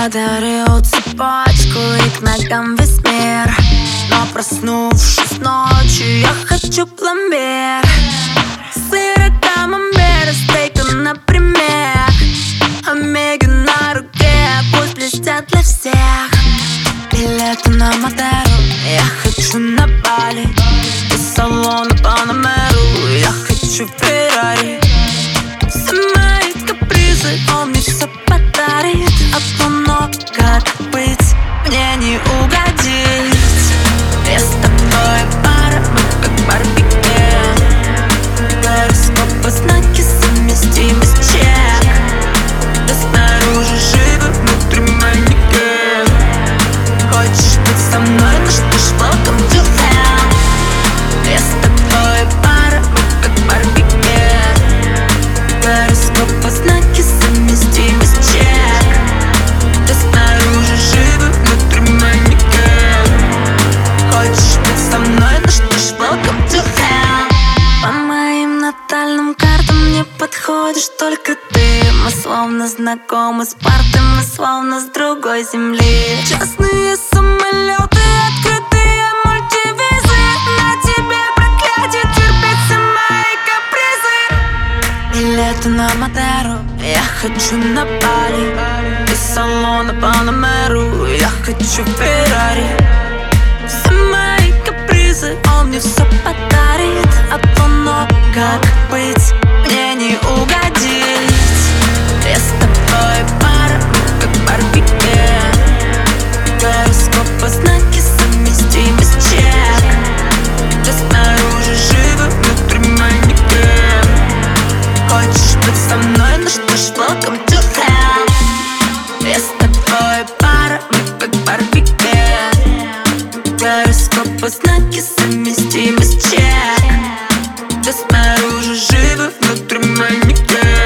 подарил цепочку и к ногам весь мир. Но проснувшись ночью, я хочу пломбир. Сыр и камамбер, стейка, например. Омега на руке, пусть блестят для всех. Билеты на Мадеру, я хочу на Бали. Из салона Панамеру, я хочу Феррари. Все мои капризы, он мне все подарит. Одно, как быть, мне не угодить. Я с тобой пара, мы как барбекю. Гороскопы, знаки, совместимость чек. Да снаружи живы, внутри манекен. Хочешь быть со мной, ну что ж, welcome to hell. Я с тобой пара, мы как барбекю. Гороскопы, знаки, совместимость чек. Да снаружи живы, внутри манекен. Хочешь быть со мной, ну что ж, welcome to hell. По моим натальным картам не подходишь только ты. Мы словно знакомы с парты, мы словно с другой земли. Частные самолеты, открытые мультивизы. На тебе проклятие, терпеть все мои капризы. Билеты на Мадеру, я хочу на Бали. Из салона Панамеру, я хочу Феррари. Все мои капризы, он мне все подарит. Одно, как быть, мне не угодить. Я с тобой пара, мы как барбекю. Гороскопы, знаки, совместимость чек. Да снаружи живы, внутри манекен. Хочешь быть со мной, ну что ж, welcome to hell. Я с тобой пара, мы как барбекю. Гороскопы, знаки, совместимость чек. Да снаружи живы, внутри манекен.